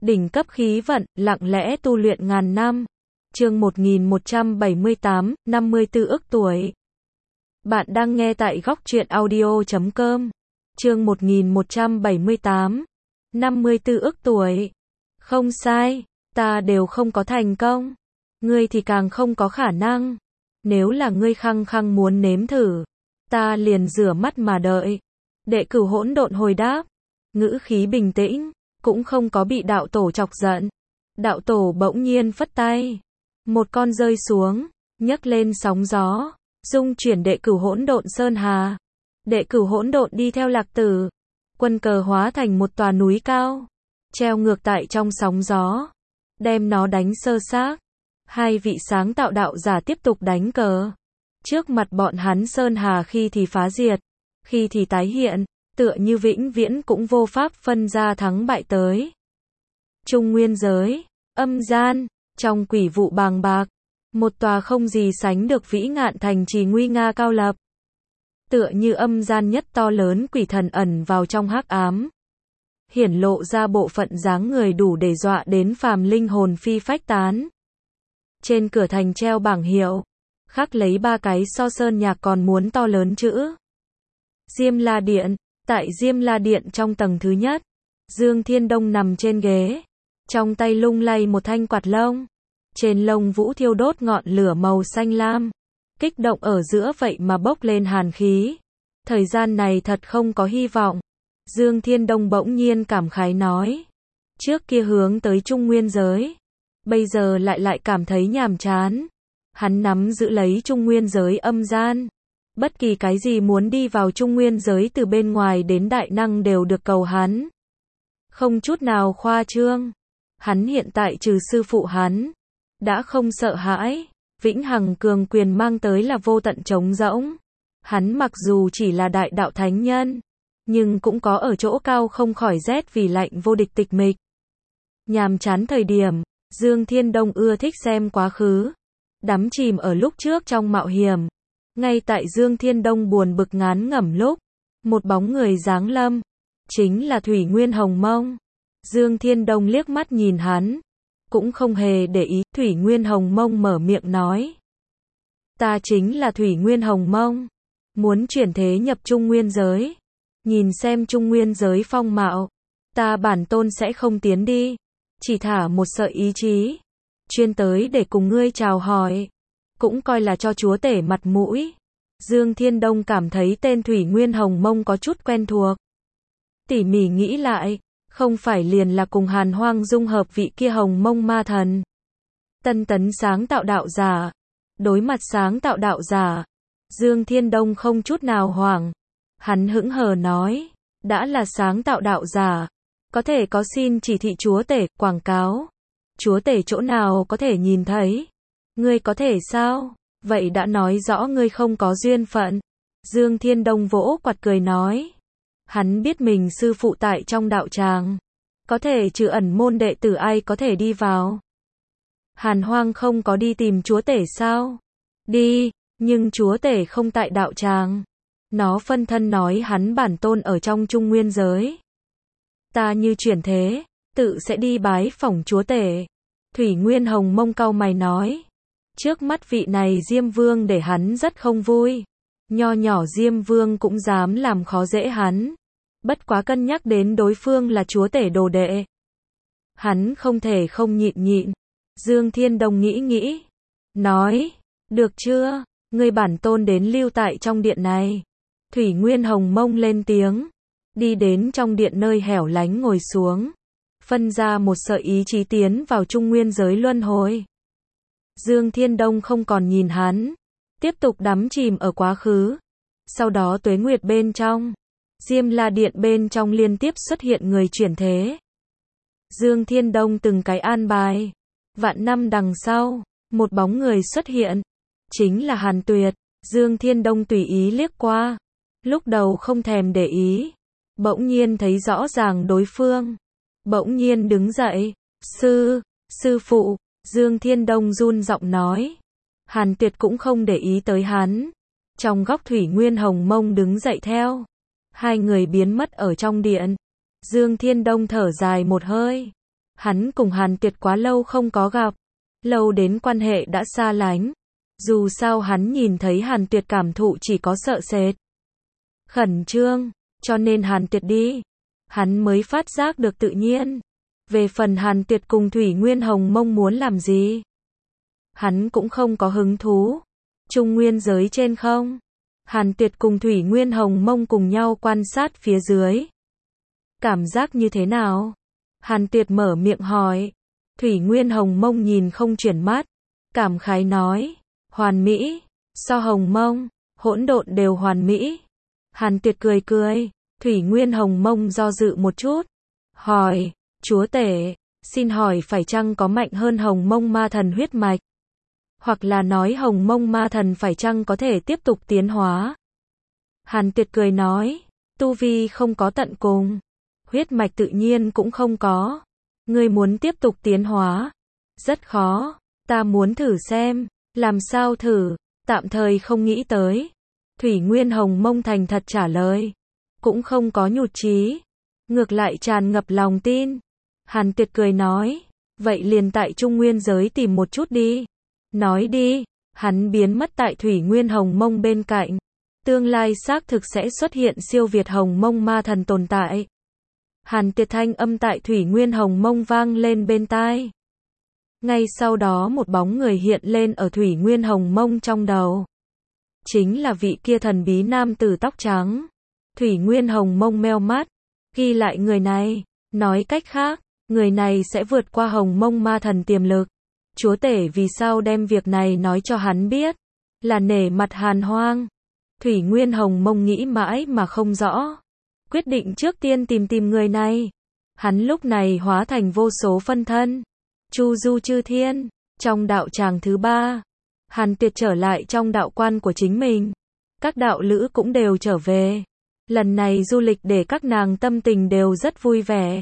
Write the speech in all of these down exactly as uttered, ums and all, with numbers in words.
Đỉnh cấp khí vận, lặng lẽ tu luyện ngàn năm. Chương một nghìn một trăm bảy mươi tám, năm mươi tư ức tuổi. Bạn đang nghe tại góc truyện audio chấm com. Chương một nghìn một trăm bảy mươi tám, năm mươi tư ức tuổi. Không sai, ta đều không có thành công. Ngươi thì càng không có khả năng. Nếu là ngươi khăng khăng muốn nếm thử, ta liền rửa mắt mà đợi. Đệ cửu hỗn độn hồi đáp, ngữ khí bình tĩnh, cũng không có bị đạo tổ chọc giận. Đạo tổ bỗng nhiên phất tay, một con rơi xuống, nhấc lên sóng gió, dung chuyển đệ cửu hỗn độn sơn hà. Đệ cửu hỗn độn đi theo Lạc Tử, quân cờ hóa thành một tòa núi cao, treo ngược tại trong sóng gió, đem nó đánh sơ xác. Hai vị sáng tạo đạo giả tiếp tục đánh cờ. Trước mặt bọn hắn sơn hà khi thì phá diệt, khi thì tái hiện, tựa như vĩnh viễn cũng vô pháp phân ra thắng bại tới. Trung nguyên giới, âm gian, trong quỷ vụ bàng bạc, một tòa không gì sánh được vĩ ngạn thành trì nguy nga cao lập. Tựa như âm gian nhất to lớn quỷ thần ẩn vào trong hắc ám, hiển lộ ra bộ phận dáng người đủ để dọa đến phàm linh hồn phi phách tán. Trên cửa thành treo bảng hiệu, khắc lấy ba cái so sơn nhạc còn muốn to lớn chữ Diêm La Điện. Tại Diêm La Điện trong tầng thứ nhất, Dương Thiên Đông nằm trên ghế, trong tay lung lay một thanh quạt lông. Trên lông vũ thiêu đốt ngọn lửa màu xanh lam, kích động ở giữa vậy mà bốc lên hàn khí. Thời gian này thật không có hy vọng. Dương Thiên Đông bỗng nhiên cảm khái nói, trước kia hướng tới Trung Nguyên giới, bây giờ lại lại cảm thấy nhàm chán. Hắn nắm giữ lấy Trung Nguyên giới âm gian. Bất kỳ cái gì muốn đi vào Trung Nguyên giới từ bên ngoài đến đại năng đều được cầu hắn. Không chút nào khoa trương. Hắn hiện tại trừ sư phụ hắn, đã không sợ hãi. Vĩnh hằng cường quyền mang tới là vô tận trống rỗng. Hắn mặc dù chỉ là đại đạo thánh nhân, nhưng cũng có ở chỗ cao không khỏi rét vì lạnh vô địch tịch mịch. Nhàm chán thời điểm, Dương Thiên Đông ưa thích xem quá khứ, đắm chìm ở lúc trước trong mạo hiểm. Ngay tại Dương Thiên Đông buồn bực ngán ngẩm lúc, một bóng người giáng lâm, chính là Thủy Nguyên Hồng Mông. Dương Thiên Đông liếc mắt nhìn hắn, cũng không hề để ý. Thủy Nguyên Hồng Mông mở miệng nói, ta chính là Thủy Nguyên Hồng Mông, muốn chuyển thế nhập Trung Nguyên giới, nhìn xem Trung Nguyên giới phong mạo, ta bản tôn sẽ không tiến đi, chỉ thả một sợi ý chí, chuyên tới để cùng ngươi chào hỏi, cũng coi là cho chúa tể mặt mũi. Dương Thiên Đông cảm thấy tên Thủy Nguyên Hồng Mông có chút quen thuộc. Tỉ mỉ nghĩ lại, không phải liền là cùng Hàn Hoang dung hợp vị kia Hồng Mông ma thần. Tân tấn sáng tạo đạo giả. Đối mặt sáng tạo đạo giả, Dương Thiên Đông không chút nào hoảng. Hắn hững hờ nói, đã là sáng tạo đạo giả, có thể có xin chỉ thị chúa tể, quảng cáo. Chúa tể chỗ nào có thể nhìn thấy? Ngươi có thể sao? Vậy đã nói rõ ngươi không có duyên phận. Dương Thiên Đông vỗ quạt cười nói. Hắn biết mình sư phụ tại trong đạo tràng, có thể trừ ẩn môn đệ tử ai có thể đi vào. Hàn Hoang không có đi tìm chúa tể sao? Đi, nhưng chúa tể không tại đạo tràng. Nó phân thân nói hắn bản tôn ở trong Trung Nguyên giới. Ta như chuyển thế, tự sẽ đi bái phỏng chúa tể. Thủy Nguyên Hồng Mông cau mày nói. Trước mắt vị này Diêm Vương để hắn rất không vui. Nho nhỏ Diêm Vương cũng dám làm khó dễ hắn. Bất quá cân nhắc đến đối phương là chúa tể đồ đệ, hắn không thể không nhịn nhịn. Dương Thiên Đông nghĩ nghĩ, nói, được chưa, ngươi bản tôn đến lưu tại trong điện này. Thủy Nguyên Hồng Mông lên tiếng, đi đến trong điện nơi hẻo lánh ngồi xuống, phân ra một sợi ý chí tiến vào Trung Nguyên giới luân hồi. Dương Thiên Đông không còn nhìn hắn, tiếp tục đắm chìm ở quá khứ. Sau đó tuế nguyệt bên trong, Diêm La Điện bên trong liên tiếp xuất hiện người chuyển thế. Dương Thiên Đông từng cái an bài. Vạn năm đằng sau, một bóng người xuất hiện, chính là Hàn Tuyệt. Dương Thiên Đông tùy ý liếc qua, lúc đầu không thèm để ý, bỗng nhiên thấy rõ ràng đối phương, bỗng nhiên đứng dậy. Sư, sư phụ. Dương Thiên Đông run giọng nói. Hàn Tuyệt cũng không để ý tới hắn. Trong góc Thủy Nguyên Hồng Mông đứng dậy theo. Hai người biến mất ở trong điện. Dương Thiên Đông thở dài một hơi. Hắn cùng Hàn Tuyệt quá lâu không có gặp, lâu đến quan hệ đã xa lánh. Dù sao hắn nhìn thấy Hàn Tuyệt cảm thụ chỉ có sợ sệt, khẩn trương, cho nên Hàn Tuyệt đi, hắn mới phát giác được tự nhiên. Về phần Hàn Tuyệt cùng Thủy Nguyên Hồng Mông muốn làm gì, hắn cũng không có hứng thú. Trung nguyên giới trên không, Hàn Tuyệt cùng Thủy Nguyên Hồng Mông cùng nhau quan sát phía dưới. Cảm giác như thế nào? Hàn Tuyệt mở miệng hỏi. Thủy Nguyên Hồng Mông nhìn không chuyển mắt, cảm khái nói, hoàn mỹ, so Hồng Mông, hỗn độn đều hoàn mỹ. Hàn Tuyệt cười cười, Thủy Nguyên Hồng Mông do dự một chút, hỏi, chúa tể, xin hỏi phải chăng có mạnh hơn Hồng Mông ma thần huyết mạch? Hoặc là nói Hồng Mông ma thần phải chăng có thể tiếp tục tiến hóa? Hàn Tuyệt cười nói, tu vi không có tận cùng, huyết mạch tự nhiên cũng không có. Ngươi muốn tiếp tục tiến hóa? Rất khó, ta muốn thử xem. Làm sao thử? Tạm thời không nghĩ tới. Thủy Nguyên Hồng Mông thành thật trả lời, cũng không có nhụt chí, ngược lại tràn ngập lòng tin. Hàn Tuyệt cười nói, vậy liền tại Trung Nguyên giới tìm một chút đi. Nói đi. Hắn biến mất tại Thủy Nguyên Hồng Mông bên cạnh. Tương lai xác thực sẽ xuất hiện siêu việt Hồng Mông ma thần tồn tại. Hàn Tuyệt thanh âm tại Thủy Nguyên Hồng Mông vang lên bên tai. Ngay sau đó một bóng người hiện lên ở Thủy Nguyên Hồng Mông trong đầu. Chính là vị kia thần bí nam tử tóc trắng. Thủy Nguyên Hồng Mông meo mắt, ghi lại người này, nói cách khác, người này sẽ vượt qua Hồng Mông ma thần tiềm lực. Chúa tể vì sao đem việc này nói cho hắn biết? Là nể mặt Hàn Hoang. Thủy Nguyên Hồng Mông nghĩ mãi mà không rõ, quyết định trước tiên tìm tìm người này. Hắn lúc này hóa thành vô số phân thân, chu du chư thiên. Trong đạo tràng thứ ba, Hàn Tuyệt trở lại trong đạo quan của chính mình. Các đạo lữ cũng đều trở về. Lần này du lịch để các nàng tâm tình đều rất vui vẻ.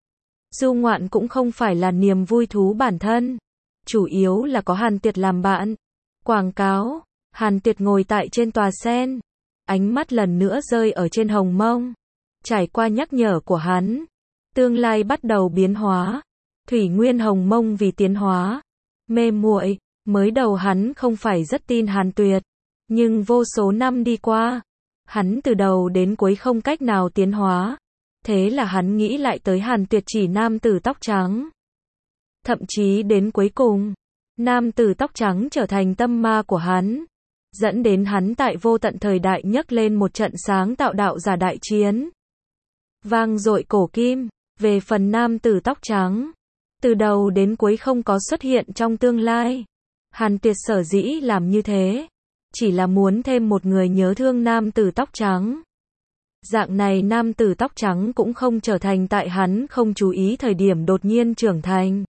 Du ngoạn cũng không phải là niềm vui thú bản thân, chủ yếu là có Hàn Tuyệt làm bạn. Quảng cáo, Hàn Tuyệt ngồi tại trên tòa sen, ánh mắt lần nữa rơi ở trên Hồng Mông. Trải qua nhắc nhở của hắn, tương lai bắt đầu biến hóa. Thủy Nguyên Hồng Mông vì tiến hóa, mê muội. Mới đầu hắn không phải rất tin Hàn Tuyệt, nhưng vô số năm đi qua, hắn từ đầu đến cuối không cách nào tiến hóa. Thế là hắn nghĩ lại tới Hàn Tuyệt chỉ nam tử tóc trắng. Thậm chí đến cuối cùng, nam tử tóc trắng trở thành tâm ma của hắn, dẫn đến hắn tại vô tận thời đại nhấc lên một trận sáng tạo đạo giả đại chiến, vang dội cổ kim. Về phần nam tử tóc trắng, từ đầu đến cuối không có xuất hiện trong tương lai. Hàn Tuyệt sở dĩ làm như thế, chỉ là muốn thêm một người nhớ thương nam tử tóc trắng. Dạng này nam tử tóc trắng cũng không trở thành tại hắn không chú ý thời điểm đột nhiên trưởng thành.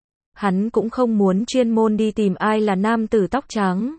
Hắn cũng không muốn chuyên môn đi tìm ai là nam tử tóc trắng.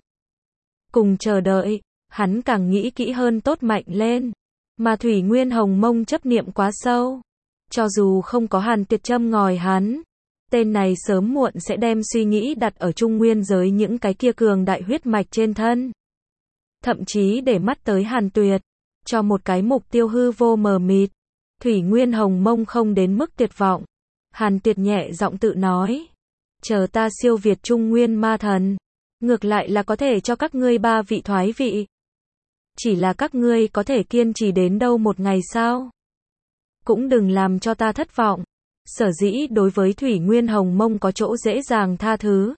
Cùng chờ đợi, hắn càng nghĩ kỹ hơn tốt mạnh lên. Mà Thủy Nguyên Hồng Mông chấp niệm quá sâu. Cho dù không có Hàn Tuyệt châm ngòi hắn, tên này sớm muộn sẽ đem suy nghĩ đặt ở Trung Nguyên giới những cái kia cường đại huyết mạch trên thân. Thậm chí để mắt tới Hàn Tuyệt, cho một cái mục tiêu hư vô mờ mịt. Thủy Nguyên Hồng Mông không đến mức tuyệt vọng. Hàn Tuyệt nhẹ giọng tự nói, chờ ta siêu việt Trung Nguyên ma thần, ngược lại là có thể cho các ngươi ba vị thoái vị. Chỉ là các ngươi có thể kiên trì đến đâu một ngày sao? Cũng đừng làm cho ta thất vọng. Sở dĩ đối với Thủy Nguyên Hồng Mông có chỗ dễ dàng tha thứ,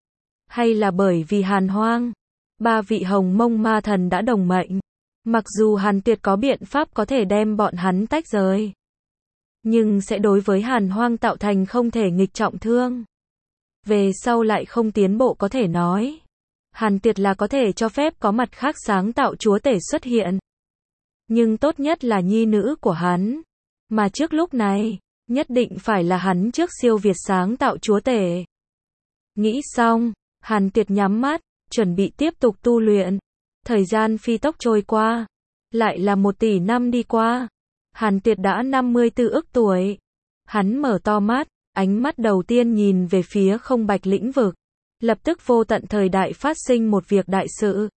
hay là bởi vì Hàn Hoang, ba vị Hồng Mông ma thần đã đồng mệnh. Mặc dù Hàn Tuyệt có biện pháp có thể đem bọn hắn tách rời, nhưng sẽ đối với Hàn Hoang tạo thành không thể nghịch trọng thương. Về sau lại không tiến bộ có thể nói. Hàn Tuyệt là có thể cho phép có mặt khác sáng tạo chúa tể xuất hiện. Nhưng tốt nhất là nhi nữ của hắn. Mà trước lúc này, nhất định phải là hắn trước siêu việt sáng tạo chúa tể. Nghĩ xong, Hàn Tuyệt nhắm mắt, chuẩn bị tiếp tục tu luyện. Thời gian phi tốc trôi qua, lại là một tỷ năm đi qua. Hàn Tuyệt đã năm mươi tư ức tuổi. Hắn mở to mắt, ánh mắt đầu tiên nhìn về phía không bạch lĩnh vực. Lập tức vô tận thời đại phát sinh một việc đại sự.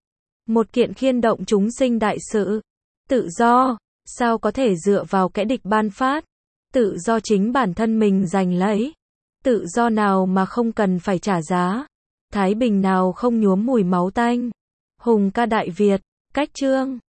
Một kiện khiên động chúng sinh đại sự. Tự do, sao có thể dựa vào kẻ địch ban phát. Tự do chính bản thân mình giành lấy. Tự do nào mà không cần phải trả giá. Thái bình nào không nhuốm mùi máu tanh. Hùng ca Đại Việt. Cách chương